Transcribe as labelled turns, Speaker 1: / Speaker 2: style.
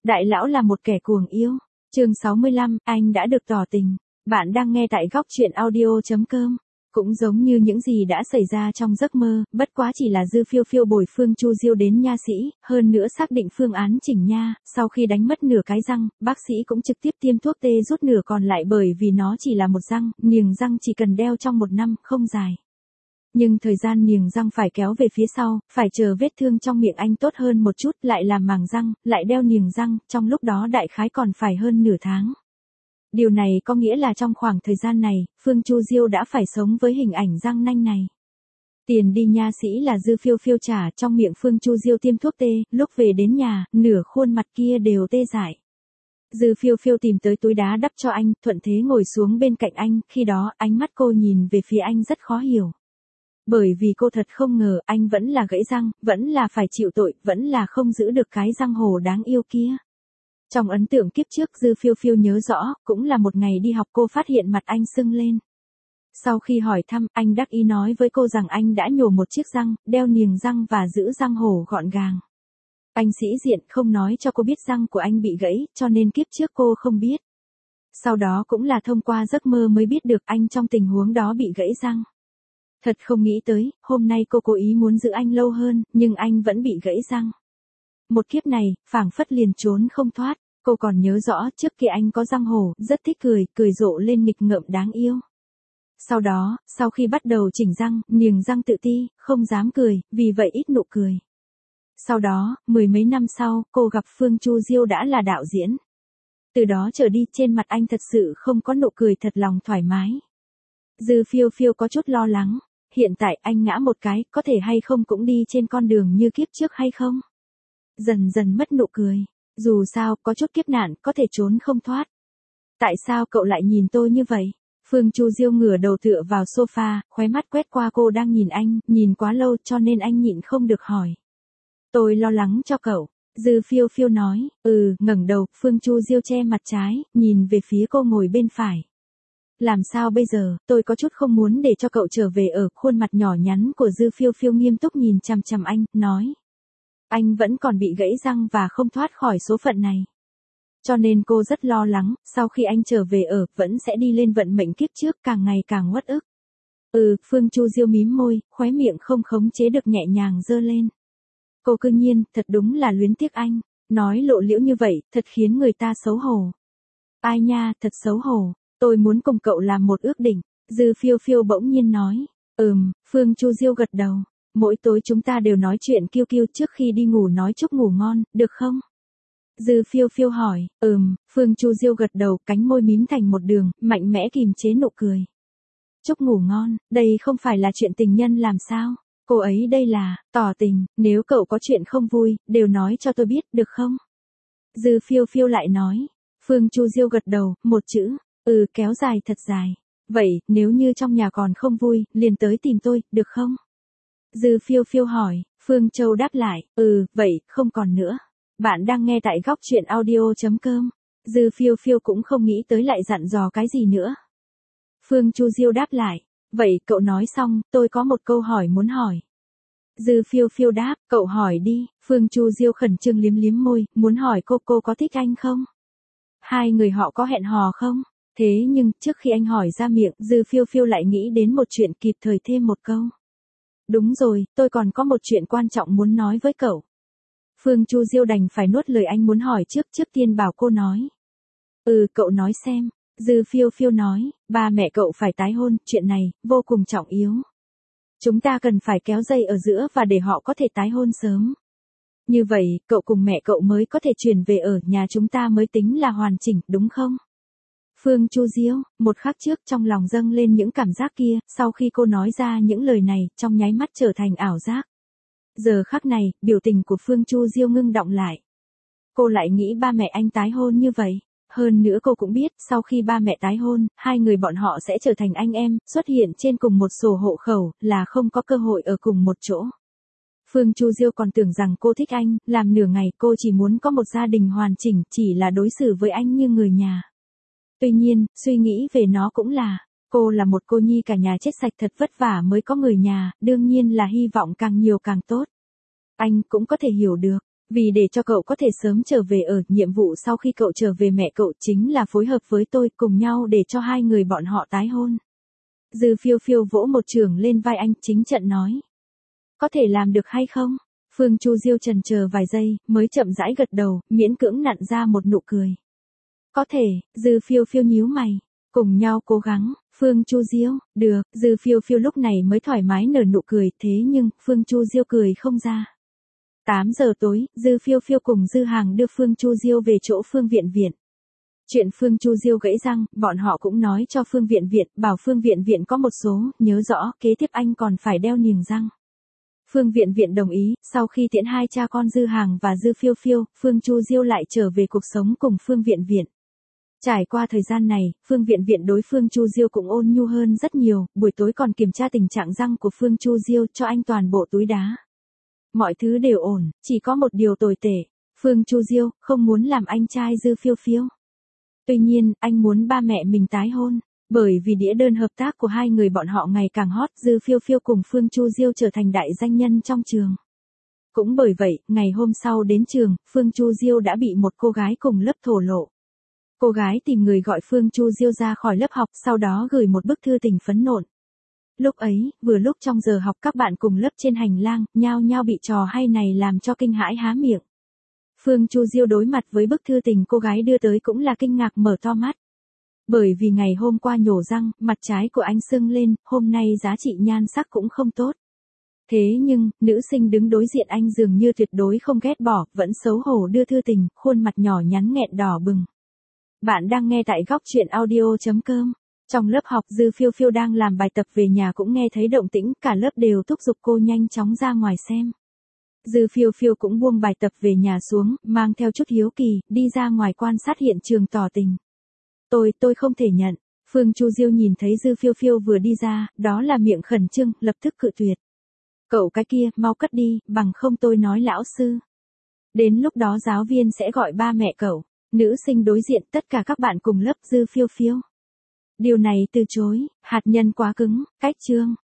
Speaker 1: Đại lão là một kẻ cuồng yêu. Chương 65, anh đã được tỏ tình. Bạn đang nghe tại góc truyện audio.com. Cũng giống như những gì đã xảy ra trong giấc mơ, bất quá chỉ là Dư Phiêu Phiêu bồi Phương Chu Diêu đến nha sĩ, hơn nữa xác định phương án chỉnh nha, sau khi đánh mất nửa cái răng, bác sĩ cũng trực tiếp tiêm thuốc tê rút nửa còn lại bởi vì nó chỉ là một răng, niềng răng chỉ cần đeo trong 1 năm, không dài. Nhưng thời gian niềng răng phải kéo về phía sau, phải chờ vết thương trong miệng anh tốt hơn một chút, lại làm màng răng, lại đeo niềng răng, trong lúc đó đại khái còn phải hơn nửa tháng. Điều này có nghĩa là trong khoảng thời gian này, Phương Chu Diêu đã phải sống với hình ảnh răng nanh này. Tiền đi nha sĩ là Dư Phiêu Phiêu trả, trong miệng Phương Chu Diêu tiêm thuốc tê, lúc về đến nhà, nửa khuôn mặt kia đều tê dại. Dư Phiêu Phiêu tìm tới túi đá đắp cho anh, thuận thế ngồi xuống bên cạnh anh, khi đó ánh mắt cô nhìn về phía anh rất khó hiểu. Bởi vì cô thật không ngờ anh vẫn là gãy răng, vẫn là phải chịu tội, vẫn là không giữ được cái răng hổ đáng yêu kia. Trong ấn tượng kiếp trước Dư Phiêu Phiêu nhớ rõ, cũng là một ngày đi học cô phát hiện mặt anh sưng lên. Sau khi hỏi thăm, anh đắc ý nói với cô rằng anh đã nhổ một chiếc răng, đeo niềng răng và giữ răng hổ gọn gàng. Anh sĩ diện không nói cho cô biết răng của anh bị gãy, cho nên kiếp trước cô không biết. Sau đó cũng là thông qua giấc mơ mới biết được anh trong tình huống đó bị gãy răng. Thật không nghĩ tới, hôm nay cô cố ý muốn giữ anh lâu hơn, nhưng anh vẫn bị gãy răng. Một kiếp này, phảng phất liền trốn không thoát, cô còn nhớ rõ trước kia anh có răng hổ, rất thích cười rộ lên nghịch ngợm đáng yêu. Sau đó, sau khi bắt đầu chỉnh răng, niềng răng tự ti, không dám cười, vì vậy ít nụ cười. Sau đó, 10 mấy năm sau, cô gặp Phương Chu Diêu đã là đạo diễn. Từ đó trở đi trên mặt anh thật sự không có nụ cười thật lòng thoải mái. Dư Phiêu Phiêu có chút lo lắng, hiện tại anh ngã một cái, có thể hay không cũng đi trên con đường như kiếp trước hay không? Dần dần mất nụ cười, dù sao có chút kiếp nạn có thể trốn không thoát. Tại sao cậu lại nhìn tôi như vậy? Phương Chu Diêu ngửa đầu tựa vào sofa, khóe mắt quét qua cô đang nhìn anh, nhìn quá lâu cho nên anh nhịn không được hỏi. Tôi lo lắng cho cậu. Dư Phiêu Phiêu nói, ngẩng đầu, Phương Chu Diêu che mặt trái, nhìn về phía cô ngồi bên phải. Làm sao bây giờ, tôi có chút không muốn để cho cậu trở về ở, khuôn mặt nhỏ nhắn của Dư Phiêu Phiêu nghiêm túc nhìn chằm chằm anh, nói. Anh vẫn còn bị gãy răng và không thoát khỏi số phận này. Cho nên cô rất lo lắng, sau khi anh trở về ở, vẫn sẽ đi lên vận mệnh kiếp trước càng ngày càng uất ức. Phương Chu Diêu mím môi, khóe miệng không khống chế được nhẹ nhàng giơ lên. Cô cư nhiên, thật đúng là luyến tiếc anh, nói lộ liễu như vậy, thật khiến người ta xấu hổ. Ai nha, thật xấu hổ, tôi muốn cùng cậu làm một ước định, Dư Phiêu Phiêu bỗng nhiên nói. Phương Chu Diêu gật đầu. Mỗi tối chúng ta đều nói chuyện kiêu kiêu trước khi đi ngủ nói chúc ngủ ngon, được không? Dư Phiêu Phiêu hỏi, Phương Chu Diêu gật đầu, cánh môi mím thành một đường, mạnh mẽ kìm chế nụ cười. Chúc ngủ ngon, đây không phải là chuyện tình nhân làm sao? Cô ấy đây là, tỏ tình, nếu cậu có chuyện không vui, đều nói cho tôi biết, được không? Dư Phiêu Phiêu lại nói, Phương Chu Diêu gật đầu, một chữ, kéo dài thật dài. Vậy, nếu như trong nhà còn không vui, liền tới tìm tôi, được không? Dư Phiêu Phiêu hỏi, Phương Châu đáp lại, vậy, không còn nữa. Bạn đang nghe tại góc truyện audio.com. Dư Phiêu Phiêu cũng không nghĩ tới lại dặn dò cái gì nữa. Phương Chu Diêu đáp lại, vậy cậu nói xong, tôi có một câu hỏi muốn hỏi. Dư Phiêu Phiêu đáp, cậu hỏi đi. Phương Chu Diêu khẩn trương liếm liếm môi, muốn hỏi cô có thích anh không? Hai người họ có hẹn hò không? Thế nhưng, trước khi anh hỏi ra miệng, Dư Phiêu Phiêu lại nghĩ đến một chuyện kịp thời thêm một câu. Đúng rồi, tôi còn có một chuyện quan trọng muốn nói với cậu. Phương Chu Diêu đành phải nuốt lời anh muốn hỏi trước tiên bảo cô nói. Cậu nói xem. Dư Phiêu Phiêu nói, ba mẹ cậu phải tái hôn, chuyện này, vô cùng trọng yếu. Chúng ta cần phải kéo dây ở giữa và để họ có thể tái hôn sớm. Như vậy, cậu cùng mẹ cậu mới có thể chuyển về ở nhà chúng ta mới tính là hoàn chỉnh, đúng không? Phương Chu Diêu, một khắc trước trong lòng dâng lên những cảm giác kia, sau khi cô nói ra những lời này, trong nháy mắt trở thành ảo giác. Giờ khắc này, biểu tình của Phương Chu Diêu ngưng đọng lại. Cô lại nghĩ ba mẹ anh tái hôn như vậy. Hơn nữa cô cũng biết, sau khi ba mẹ tái hôn, hai người bọn họ sẽ trở thành anh em, xuất hiện trên cùng một sổ hộ khẩu, là không có cơ hội ở cùng một chỗ. Phương Chu Diêu còn tưởng rằng cô thích anh, làm nửa ngày cô chỉ muốn có một gia đình hoàn chỉnh, chỉ là đối xử với anh như người nhà. Tuy nhiên, suy nghĩ về nó cũng là, cô là một cô nhi cả nhà chết sạch thật vất vả mới có người nhà, đương nhiên là hy vọng càng nhiều càng tốt. Anh cũng có thể hiểu được, Vì để cho cậu có thể sớm trở về ở, nhiệm vụ sau khi cậu trở về mẹ cậu chính là phối hợp với tôi cùng nhau để cho hai người bọn họ tái hôn. Dư phiêu phiêu vỗ một chưởng lên vai anh, chính trận nói. Có thể làm được hay không? Phương Chu Diêu chần chờ vài giây, mới chậm rãi gật đầu, miễn cưỡng nặn ra một nụ cười. Có thể, Dư phiêu phiêu nhíu mày. Cùng nhau cố gắng, Phương Chu Diêu, được, Dư phiêu phiêu lúc này mới thoải mái nở nụ cười, thế nhưng, Phương Chu Diêu cười không ra. 8 giờ tối, Dư phiêu phiêu cùng Dư Hàng đưa Phương Chu Diêu về chỗ Phương Viện Viện. Chuyện Phương Chu Diêu gãy răng, bọn họ cũng nói cho Phương Viện Viện, bảo Phương Viện Viện có một số, nhớ rõ, kế tiếp anh còn phải đeo niềng răng. Phương Viện Viện đồng ý, sau khi tiễn hai cha con Dư Hàng và Dư phiêu phiêu, Phương Chu Diêu lại trở về cuộc sống cùng Phương Viện Viện. Trải qua thời gian này, Phương Viện Viện đối Phương Chu Diêu cũng ôn nhu hơn rất nhiều, buổi tối còn kiểm tra tình trạng răng của Phương Chu Diêu cho anh toàn bộ túi đá. Mọi thứ đều ổn, chỉ có một điều tồi tệ. Phương Chu Diêu không muốn làm anh trai Dư phiêu phiêu. Tuy nhiên, anh muốn ba mẹ mình tái hôn. Bởi vì đĩa đơn hợp tác của hai người bọn họ ngày càng hot, Dư phiêu phiêu cùng Phương Chu Diêu trở thành đại danh nhân trong trường. Cũng bởi vậy, ngày hôm sau đến trường, Phương Chu Diêu đã bị một cô gái cùng lớp thổ lộ. Cô gái tìm người gọi Phương Chu Diêu ra khỏi lớp học, sau đó gửi một bức thư tình phẫn nộ. Lúc ấy, vừa lúc trong giờ học các bạn cùng lớp trên hành lang, nhao nhao bị trò hay này làm cho kinh hãi há miệng. Phương Chu Diêu đối mặt với bức thư tình cô gái đưa tới cũng là kinh ngạc mở to mắt. Bởi vì ngày hôm qua nhổ răng, mặt trái của anh sưng lên, hôm nay giá trị nhan sắc cũng không tốt. Thế nhưng, nữ sinh đứng đối diện anh dường như tuyệt đối không ghét bỏ, vẫn xấu hổ đưa thư tình, khuôn mặt nhỏ nhắn nghẹn đỏ bừng. Bạn đang nghe tại góc truyện audio.com. Trong lớp học Dư phiêu phiêu đang làm bài tập về nhà cũng nghe thấy động tĩnh, cả lớp đều thúc giục cô nhanh chóng ra ngoài xem. Dư phiêu phiêu cũng buông bài tập về nhà xuống, mang theo chút hiếu kỳ, đi ra ngoài quan sát hiện trường tỏ tình. Tôi không thể nhận. Phương Chu Diêu nhìn thấy Dư phiêu phiêu vừa đi ra, đó là miệng khẩn trương, lập tức cự tuyệt. Cậu cái kia, mau cất đi, bằng không tôi nói lão sư. Đến lúc đó giáo viên sẽ gọi ba mẹ cậu. Nữ sinh đối diện tất cả các bạn cùng lớp Dư phiêu phiêu. Điều này từ chối, hạt nhân quá cứng, cách chương.